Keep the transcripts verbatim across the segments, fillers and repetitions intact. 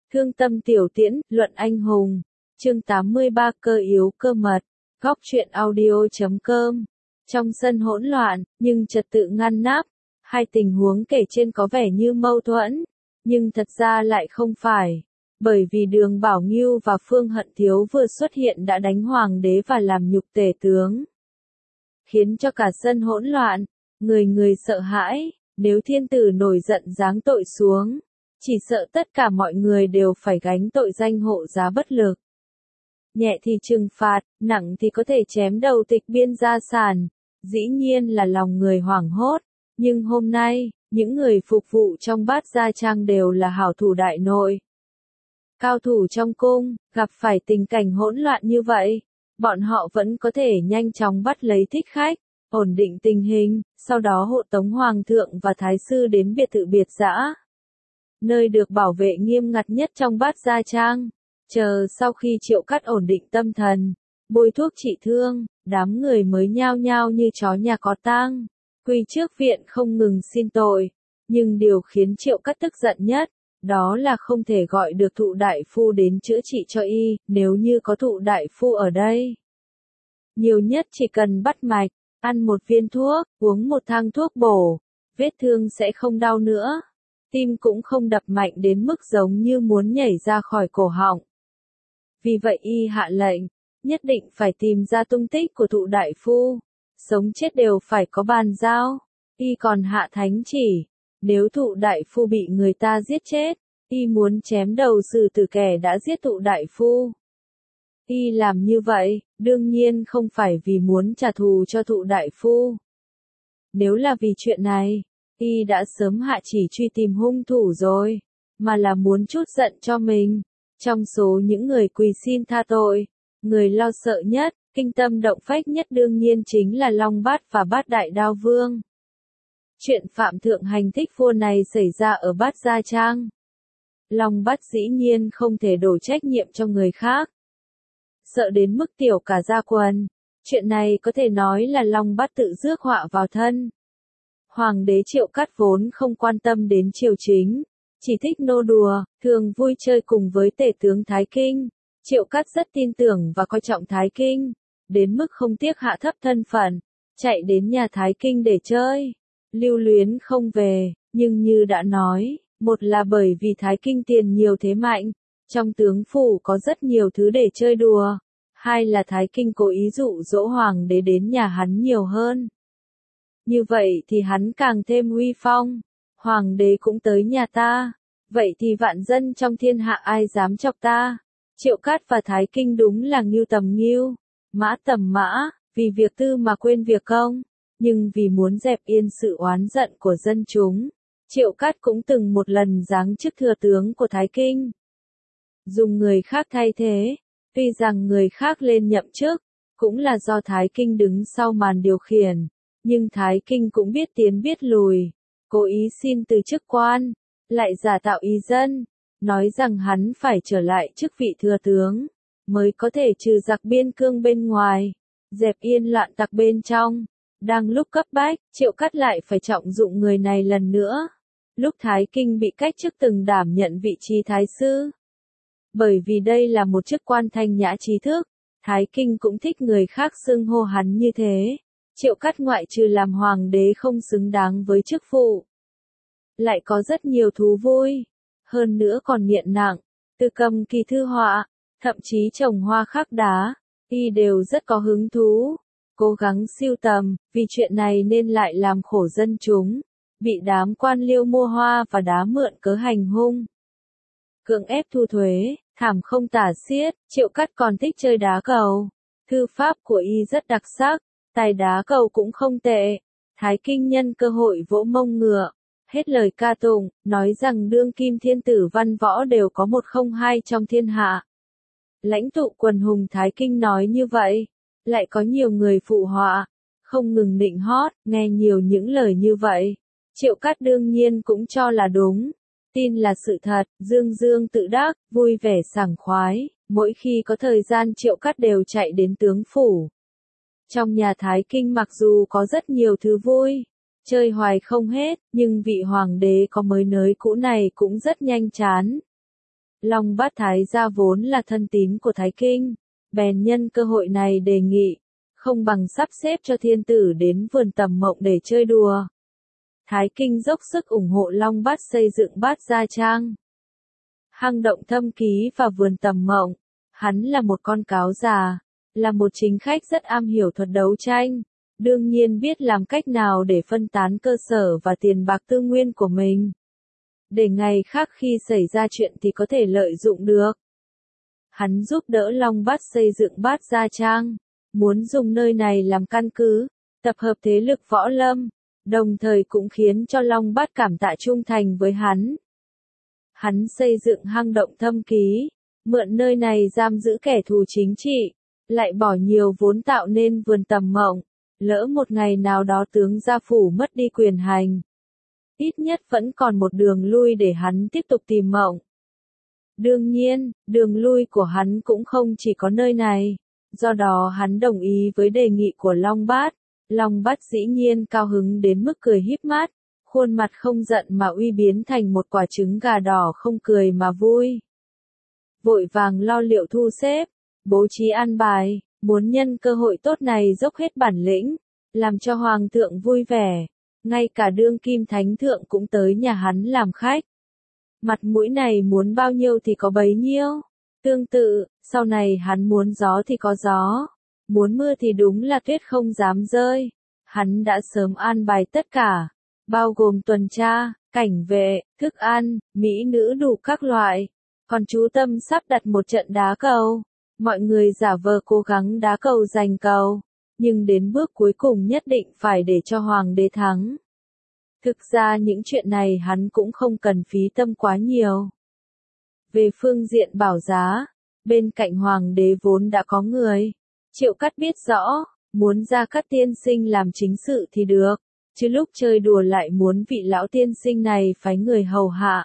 Thương tâm tiểu tiễn, luận anh hùng. Chương tám mươi ba cơ yếu cơ mật. Góc truyện audio chấm com. Trong sân hỗn loạn, nhưng trật tự ngăn nắp. Hai tình huống kể trên có vẻ như mâu thuẫn, nhưng thật ra lại không phải. Bởi vì Đường Bảo Ngưu và Phương Hận Thiếu vừa xuất hiện đã đánh hoàng đế và làm nhục tể tướng. Khiến cho cả sân hỗn loạn, người người sợ hãi, nếu thiên tử nổi giận giáng tội xuống, chỉ sợ tất cả mọi người đều phải gánh tội danh hộ giá bất lực. Nhẹ thì trừng phạt, nặng thì có thể chém đầu tịch biên gia sản, dĩ nhiên là lòng người hoảng hốt. Nhưng hôm nay, những người phục vụ trong Bát Gia Trang đều là hảo thủ đại nội. Cao thủ trong cung, gặp phải tình cảnh hỗn loạn như vậy, bọn họ vẫn có thể nhanh chóng bắt lấy thích khách, ổn định tình hình, sau đó hộ tống Hoàng thượng và Thái sư đến biệt thự biệt dã, nơi được bảo vệ nghiêm ngặt nhất trong Bát Gia Trang. Chờ sau khi Triệu Cắt ổn định tâm thần, bôi thuốc trị thương, đám người mới nhao nhao như chó nhà có tang, quy trước viện không ngừng xin tội. Nhưng điều khiến Triệu Cắt tức giận nhất, đó là không thể gọi được Thụ đại phu đến chữa trị cho y. Nếu như có Thụ đại phu ở đây, nhiều nhất chỉ cần bắt mạch, ăn một viên thuốc, uống một thang thuốc bổ, vết thương sẽ không đau nữa, tim cũng không đập mạnh đến mức giống như muốn nhảy ra khỏi cổ họng. Vì vậy y hạ lệnh, nhất định phải tìm ra tung tích của Thụ đại phu, sống chết đều phải có bàn giao. Y còn hạ thánh chỉ, nếu Thụ đại phu bị người ta giết chết, y muốn chém đầu xử tử kẻ đã giết Thụ đại phu. Y làm như vậy, đương nhiên không phải vì muốn trả thù cho Thụ đại phu. Nếu là vì chuyện này, y đã sớm hạ chỉ truy tìm hung thủ rồi, mà là muốn trút giận cho mình. Trong số những người quỳ xin tha tội, người lo sợ nhất, kinh tâm động phách nhất đương nhiên chính là Long Bát và Bát Đại Đao Vương. Chuyện Phạm Thượng Hành thích vua này xảy ra ở Bát Gia Trang. Long Bát dĩ nhiên không thể đổ trách nhiệm cho người khác. Sợ đến mức tiểu cả ra quần. Chuyện này có thể nói là Long Bát tự rước họa vào thân. Hoàng đế Triệu Cắt vốn không quan tâm đến triều chính, chỉ thích nô đùa, thường vui chơi cùng với tể tướng Thái Kinh. Triệu Cắt rất tin tưởng và coi trọng Thái Kinh, đến mức không tiếc hạ thấp thân phận, chạy đến nhà Thái Kinh để chơi. Lưu luyến không về, nhưng như đã nói, một là bởi vì Thái Kinh tiền nhiều thế mạnh, trong tướng phủ có rất nhiều thứ để chơi đùa, hai là Thái Kinh cố ý dụ dỗ hoàng đế đến nhà hắn nhiều hơn. Như vậy thì hắn càng thêm uy phong, hoàng đế cũng tới nhà ta, vậy thì vạn dân trong thiên hạ ai dám chọc ta. Triệu Cát và Thái Kinh đúng là ngưu tầm ngưu, mã tầm mã, vì việc tư mà quên việc công. Nhưng vì muốn dẹp yên sự oán giận của dân chúng, Triệu Cát cũng từng một lần giáng chức thừa tướng của Thái Kinh, dùng người khác thay thế. Tuy rằng người khác lên nhậm chức, cũng là do Thái Kinh đứng sau màn điều khiển, nhưng Thái Kinh cũng biết tiến biết lùi, cố ý xin từ chức quan, lại giả tạo ý dân, nói rằng hắn phải trở lại chức vị thừa tướng, mới có thể trừ giặc biên cương bên ngoài, dẹp yên loạn tặc bên trong. Đang lúc cấp bách, Triệu Cát lại phải trọng dụng người này lần nữa. Lúc Thái Kinh bị cách chức từng đảm nhận vị trí thái sư. Bởi vì đây là một chức quan thanh nhã trí thức, Thái Kinh cũng thích người khác xưng hô hắn như thế. Triệu Cát ngoại trừ làm hoàng đế không xứng đáng với chức vụ, lại có rất nhiều thú vui, hơn nữa còn nghiện nặng, từ cầm kỳ thư họa, thậm chí trồng hoa khắc đá, y đều rất có hứng thú. Cố gắng siêu tầm, vì chuyện này nên lại làm khổ dân chúng, bị đám quan liêu mua hoa và đá mượn cớ hành hung, cưỡng ép thu thuế, thảm không tả xiết. Triệu Cát còn thích chơi đá cầu, thư pháp của y rất đặc sắc, tài đá cầu cũng không tệ. Thái Kinh nhân cơ hội vỗ mông ngựa, hết lời ca tụng, nói rằng đương kim thiên tử văn võ đều có một không hai trong thiên hạ. Lãnh tụ quần hùng Thái Kinh nói như vậy, lại có nhiều người phụ họa, không ngừng nịnh hót. Nghe nhiều những lời như vậy, Triệu Cát đương nhiên cũng cho là đúng, tin là sự thật, dương dương tự đắc, vui vẻ sảng khoái. Mỗi khi có thời gian Triệu Cát đều chạy đến tướng phủ. Trong nhà Thái Kinh mặc dù có rất nhiều thứ vui, chơi hoài không hết, nhưng vị hoàng đế có mới nới cũ này cũng rất nhanh chán. Long Bát Thái gia vốn là thân tín của Thái Kinh, bèn nhân cơ hội này đề nghị, không bằng sắp xếp cho thiên tử đến vườn Tầm Mộng để chơi đùa. Thái Kinh dốc sức ủng hộ Long Bát xây dựng Bát Gia Trang, hang động Thâm Ký và vườn Tầm Mộng. Hắn là một con cáo già, là một chính khách rất am hiểu thuật đấu tranh, đương nhiên biết làm cách nào để phân tán cơ sở và tiền bạc tư nguyên của mình, để ngày khác khi xảy ra chuyện thì có thể lợi dụng được. Hắn giúp đỡ Long Bát xây dựng Bát Gia Trang, muốn dùng nơi này làm căn cứ, tập hợp thế lực võ lâm, đồng thời cũng khiến cho Long Bát cảm tạ trung thành với hắn. Hắn xây dựng hang động Thâm Ký, mượn nơi này giam giữ kẻ thù chính trị, lại bỏ nhiều vốn tạo nên vườn Tầm Mộng, lỡ một ngày nào đó tướng gia phủ mất đi quyền hành, ít nhất vẫn còn một đường lui để hắn tiếp tục tìm mộng. Đương nhiên, đường lui của hắn cũng không chỉ có nơi này, do đó hắn đồng ý với đề nghị của Long Bát. Long Bát dĩ nhiên cao hứng đến mức cười híp mắt, khuôn mặt không giận mà uy biến thành một quả trứng gà đỏ không cười mà vui. Vội vàng lo liệu thu xếp, bố trí an bài, muốn nhân cơ hội tốt này dốc hết bản lĩnh, làm cho hoàng thượng vui vẻ, ngay cả đương kim thánh thượng cũng tới nhà hắn làm khách. Mặt mũi này muốn bao nhiêu thì có bấy nhiêu. Tương tự, sau này hắn muốn gió thì có gió, muốn mưa thì đúng là tuyết không dám rơi. Hắn đã sớm an bài tất cả, bao gồm tuần tra, cảnh vệ, thức ăn, mỹ nữ đủ các loại. Còn chú tâm sắp đặt một trận đá cầu. Mọi người giả vờ cố gắng đá cầu giành cầu, nhưng đến bước cuối cùng nhất định phải để cho hoàng đế thắng. Thực ra những chuyện này hắn cũng không cần phí tâm quá nhiều. Về phương diện bảo giá, bên cạnh hoàng đế vốn đã có người. Triệu Cắt biết rõ, muốn Gia Cát tiên sinh làm chính sự thì được, chứ lúc chơi đùa lại muốn vị lão tiên sinh này phái người hầu hạ.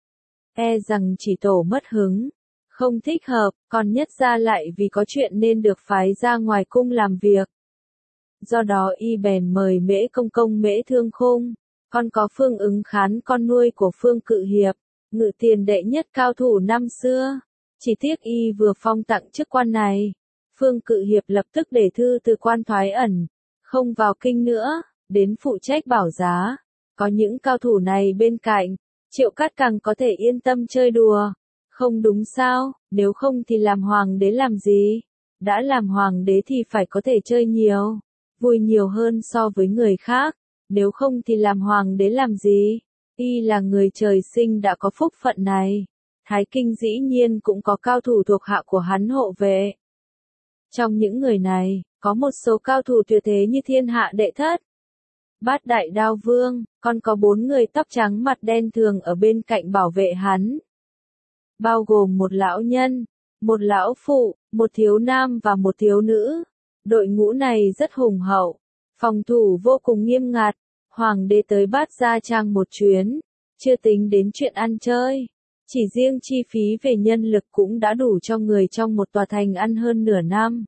E rằng chỉ tổ mất hứng, không thích hợp, còn Nhất Gia lại vì có chuyện nên được phái ra ngoài cung làm việc. Do đó y bèn mời Mễ Công Công Mễ Thương Khung, còn có Phương Ứng Khán con nuôi của Phương Cự Hiệp, ngự tiền đệ nhất cao thủ năm xưa. Chỉ tiếc y vừa phong tặng chức quan này, Phương Cự Hiệp lập tức để thư từ quan thoái ẩn, không vào kinh nữa, đến phụ trách bảo giá. Có những cao thủ này bên cạnh, Triệu Cát càng có thể yên tâm chơi đùa. Không đúng sao, nếu không thì làm hoàng đế làm gì? Đã làm hoàng đế thì phải có thể chơi nhiều, vui nhiều hơn so với người khác. Nếu không thì làm hoàng đế làm gì? Y là người trời sinh đã có phúc phận này. Thái Kinh dĩ nhiên cũng có cao thủ thuộc hạ của hắn hộ vệ. Trong những người này, có một số cao thủ tuyệt thế như thiên hạ đệ thất, Bát Đại Đao Vương, còn có bốn người tóc trắng mặt đen thường ở bên cạnh bảo vệ hắn. Bao gồm một lão nhân, một lão phụ, một thiếu nam và một thiếu nữ. Đội ngũ này rất hùng hậu, phòng thủ vô cùng nghiêm ngặt. Hoàng đế tới Bát Gia Trang một chuyến, chưa tính đến chuyện ăn chơi. Chỉ riêng chi phí về nhân lực cũng đã đủ cho người trong một tòa thành ăn hơn nửa năm.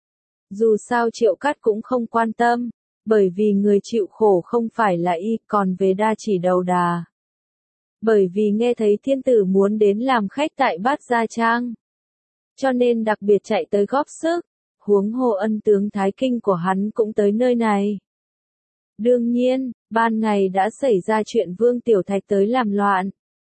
Dù sao Triệu Cát cũng không quan tâm, bởi vì người chịu khổ không phải là y, còn về đa chỉ đầu đà. Bởi vì nghe thấy thiên tử muốn đến làm khách tại Bát Gia Trang, cho nên đặc biệt chạy tới góp sức, huống hồ ân tướng Thái Kinh của hắn cũng tới nơi này. Đương nhiên, ban ngày đã xảy ra chuyện Vương Tiểu Thạch tới làm loạn.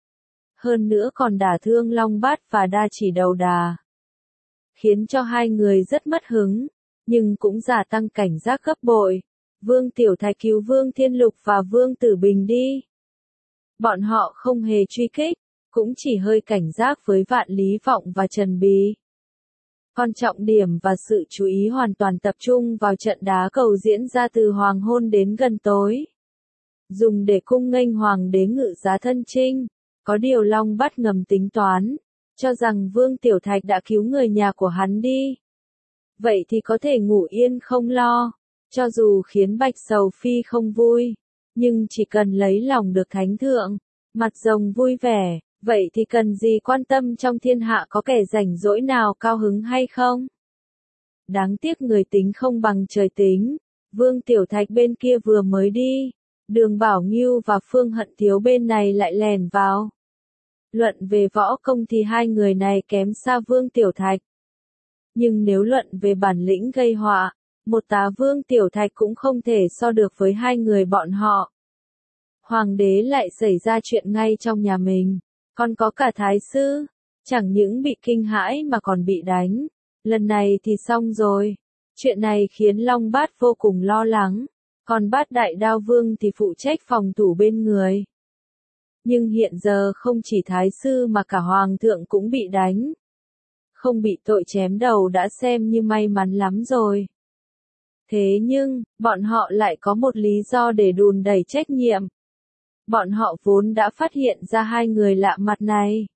Hơn nữa còn đả thương Long Bát và đa chỉ đầu đà, khiến cho hai người rất mất hứng, nhưng cũng gia tăng cảnh giác gấp bội. Vương Tiểu Thạch cứu Vương Thiên Lục và Vương Tử Bình đi. Bọn họ không hề truy kích, cũng chỉ hơi cảnh giác với Vạn Lý Vọng và Trần Bì. Còn trọng điểm và sự chú ý hoàn toàn tập trung vào trận đá cầu diễn ra từ hoàng hôn đến gần tối, dùng để cung nghênh hoàng đế ngự giá thân chinh. Có điều Long Bát ngầm tính toán, cho rằng Vương Tiểu Thạch đã cứu người nhà của hắn đi. Vậy thì có thể ngủ yên không lo, cho dù khiến Bạch Sầu Phi không vui, nhưng chỉ cần lấy lòng được thánh thượng, mặt rồng vui vẻ, vậy thì cần gì quan tâm trong thiên hạ có kẻ rảnh rỗi nào cao hứng hay không? Đáng tiếc người tính không bằng trời tính, Vương Tiểu Thạch bên kia vừa mới đi, Đường Bảo Ngưu và Phương Hận Thiếu bên này lại lèn vào. Luận về võ công thì hai người này kém xa Vương Tiểu Thạch. Nhưng nếu luận về bản lĩnh gây họa, một tá Vương Tiểu Thạch cũng không thể so được với hai người bọn họ. Hoàng đế lại xảy ra chuyện ngay trong nhà mình, còn có cả thái sư, chẳng những bị kinh hãi mà còn bị đánh. Lần này thì xong rồi. Chuyện này khiến Long Bát vô cùng lo lắng, còn Bát Đại Đao Vương thì phụ trách phòng thủ bên người. Nhưng hiện giờ không chỉ thái sư mà cả hoàng thượng cũng bị đánh. Không bị tội chém đầu đã xem như may mắn lắm rồi. Thế nhưng, bọn họ lại có một lý do để đùn đẩy trách nhiệm. Bọn họ vốn đã phát hiện ra hai người lạ mặt này.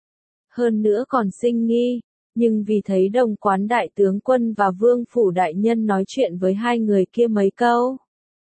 Hơn nữa còn sinh nghi, nhưng vì thấy Đồng Quán đại tướng quân và Vương phủ đại nhân nói chuyện với hai người kia mấy câu,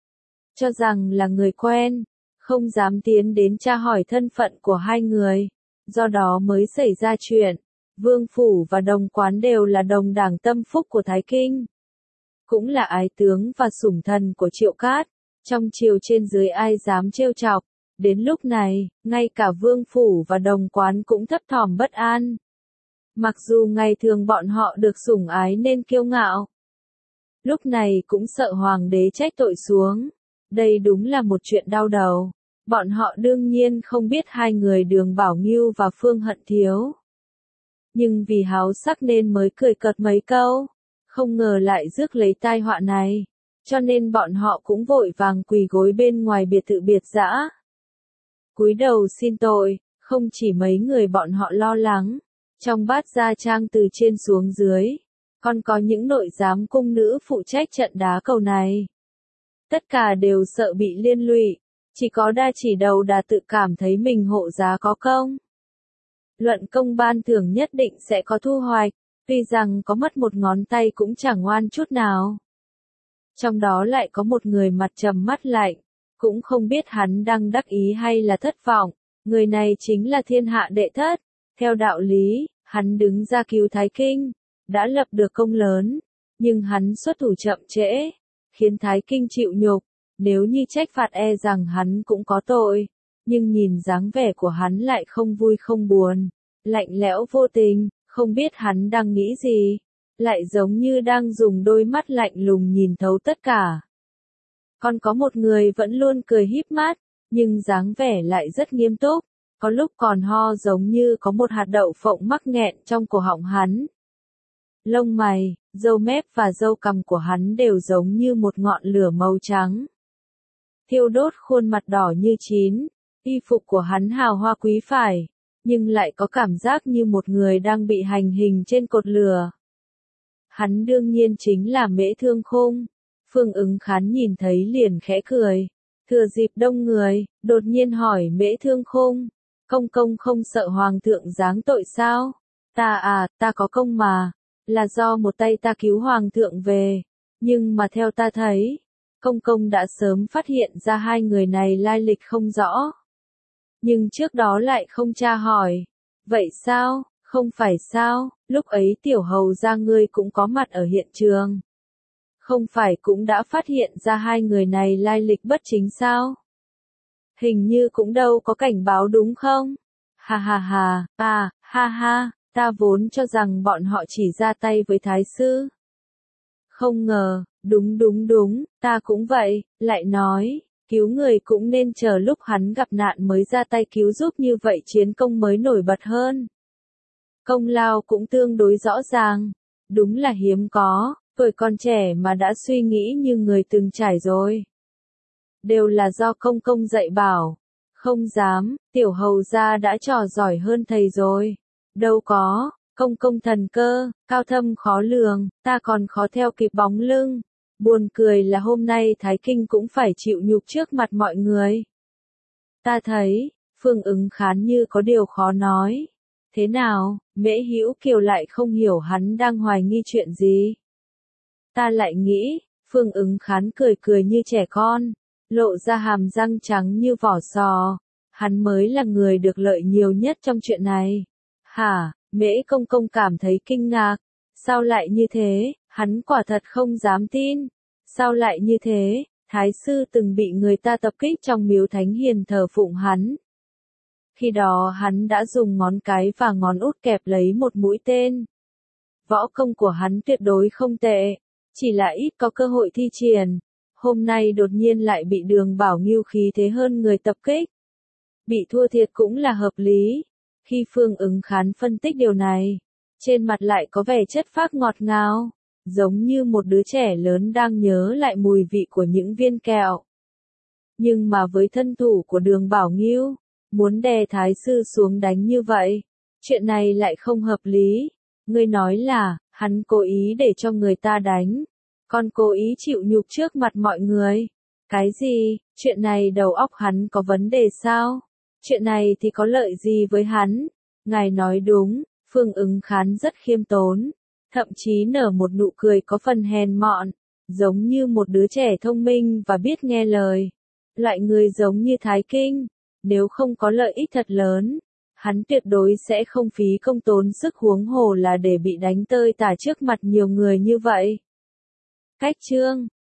cho rằng là người quen, không dám tiến đến tra hỏi thân phận của hai người, do đó mới xảy ra chuyện. Vương phủ và Đồng Quán đều là đồng đảng tâm phúc của Thái Kinh, cũng là ái tướng và sủng thần của Triệu Cát, trong triều trên dưới ai dám trêu chọc. Đến lúc này, ngay cả Vương phủ và Đồng Quán cũng thấp thỏm bất an. Mặc dù ngày thường bọn họ được sủng ái nên kiêu ngạo, lúc này cũng sợ hoàng đế trách tội xuống. Đây đúng là một chuyện đau đầu. Bọn họ đương nhiên không biết hai người Đường Bảo Ngưu và Phương Hận Thiếu, nhưng vì háo sắc nên mới cười cợt mấy câu, không ngờ lại rước lấy tai họa này, cho nên bọn họ cũng vội vàng quỳ gối bên ngoài biệt thự biệt dã, cúi đầu xin tội. Không chỉ mấy người bọn họ lo lắng, trong Bát Gia Trang từ trên xuống dưới, còn có những nội giám cung nữ phụ trách trận đá cầu này. Tất cả đều sợ bị liên lụy, chỉ có Đa Chỉ Đầu Đà tự cảm thấy mình hộ giá có công. Luận công ban thưởng nhất định sẽ có thu hoạch, tuy rằng có mất một ngón tay cũng chẳng ngoan chút nào. Trong đó lại có một người mặt trầm mắt lạnh, cũng không biết hắn đang đắc ý hay là thất vọng. Người này chính là thiên hạ đệ thất. Theo đạo lý, hắn đứng ra cứu Thái Kinh, đã lập được công lớn, nhưng hắn xuất thủ chậm trễ, khiến Thái Kinh chịu nhục. Nếu như trách phạt e rằng hắn cũng có tội, nhưng nhìn dáng vẻ của hắn lại không vui không buồn, lạnh lẽo vô tình, không biết hắn đang nghĩ gì, lại giống như đang dùng đôi mắt lạnh lùng nhìn thấu tất cả. Còn có một người vẫn luôn cười híp mắt, nhưng dáng vẻ lại rất nghiêm túc, có lúc còn ho giống như có một hạt đậu phộng mắc nghẹn trong cổ họng hắn. Lông mày, râu mép và râu cằm của hắn đều giống như một ngọn lửa màu trắng, thiêu đốt khuôn mặt đỏ như chín. Y phục của hắn hào hoa quý phái, nhưng lại có cảm giác như một người đang bị hành hình trên cột lửa. Hắn đương nhiên chính là Mễ Thương Khung. Phương Ứng Khán nhìn thấy liền khẽ cười, thừa dịp đông người, đột nhiên hỏi Mễ Thương Khung, công công không sợ hoàng thượng giáng tội sao? Ta à, ta có công mà, là do một tay ta cứu hoàng thượng về, nhưng mà theo ta thấy, công công đã sớm phát hiện ra hai người này lai lịch không rõ. Nhưng trước đó lại không tra hỏi. Vậy sao, không phải sao, lúc ấy tiểu hầu gia ngươi cũng có mặt ở hiện trường. Không phải cũng đã phát hiện ra hai người này lai lịch bất chính sao? Hình như cũng đâu có cảnh báo đúng không? Ha ha ha, à, ha ha, ta vốn cho rằng bọn họ chỉ ra tay với thái sư. Không ngờ, đúng đúng đúng, ta cũng vậy, lại nói, cứu người cũng nên chờ lúc hắn gặp nạn mới ra tay cứu giúp, như vậy chiến công mới nổi bật hơn. Công lao cũng tương đối rõ ràng, đúng là hiếm có, tuổi còn trẻ mà đã suy nghĩ như người từng trải rồi. Đều là do công công dạy bảo, không dám, tiểu hầu gia đã trò giỏi hơn thầy rồi. Đâu có, công công thần cơ, cao thâm khó lường, ta còn khó theo kịp bóng lưng. Buồn cười là hôm nay Thái Kinh cũng phải chịu nhục trước mặt mọi người. Ta thấy, Phương Ứng Khán như có điều khó nói. Thế nào, Mễ Hữu Kiều lại không hiểu hắn đang hoài nghi chuyện gì? Ta lại nghĩ, Phương Ứng Khán cười cười như trẻ con, lộ ra hàm răng trắng như vỏ sò. Hắn mới là người được lợi nhiều nhất trong chuyện này. Hả, Mễ công công cảm thấy kinh ngạc. Sao lại như thế, hắn quả thật không dám tin. Sao lại như thế, Thái sư từng bị người ta tập kích trong miếu thánh hiền thờ phụng hắn. Khi đó hắn đã dùng ngón cái và ngón út kẹp lấy một mũi tên. Võ công của hắn tuyệt đối không tệ, chỉ là ít có cơ hội thi triển. Hôm nay đột nhiên lại bị Đường Bảo Ngưu khí thế hơn người tập kích. Bị thua thiệt cũng là hợp lý. Khi Phương Ứng Khán phân tích điều này, trên mặt lại có vẻ chất phác ngọt ngào, giống như một đứa trẻ lớn đang nhớ lại mùi vị của những viên kẹo. Nhưng mà với thân thủ của Đường Bảo Ngưu, muốn đè thái sư xuống đánh như vậy, chuyện này lại không hợp lý. Ngươi nói là, hắn cố ý để cho người ta đánh, còn cố ý chịu nhục trước mặt mọi người. Cái gì, chuyện này đầu óc hắn có vấn đề sao? Chuyện này thì có lợi gì với hắn? Ngài nói đúng, Phương Ứng Khán rất khiêm tốn, thậm chí nở một nụ cười có phần hèn mọn, giống như một đứa trẻ thông minh và biết nghe lời. Loại người giống như Thái Kinh, nếu không có lợi ích thật lớn, hắn tuyệt đối sẽ không phí công tốn sức, huống hồ là để bị đánh tơi tả trước mặt nhiều người như vậy. Cách chương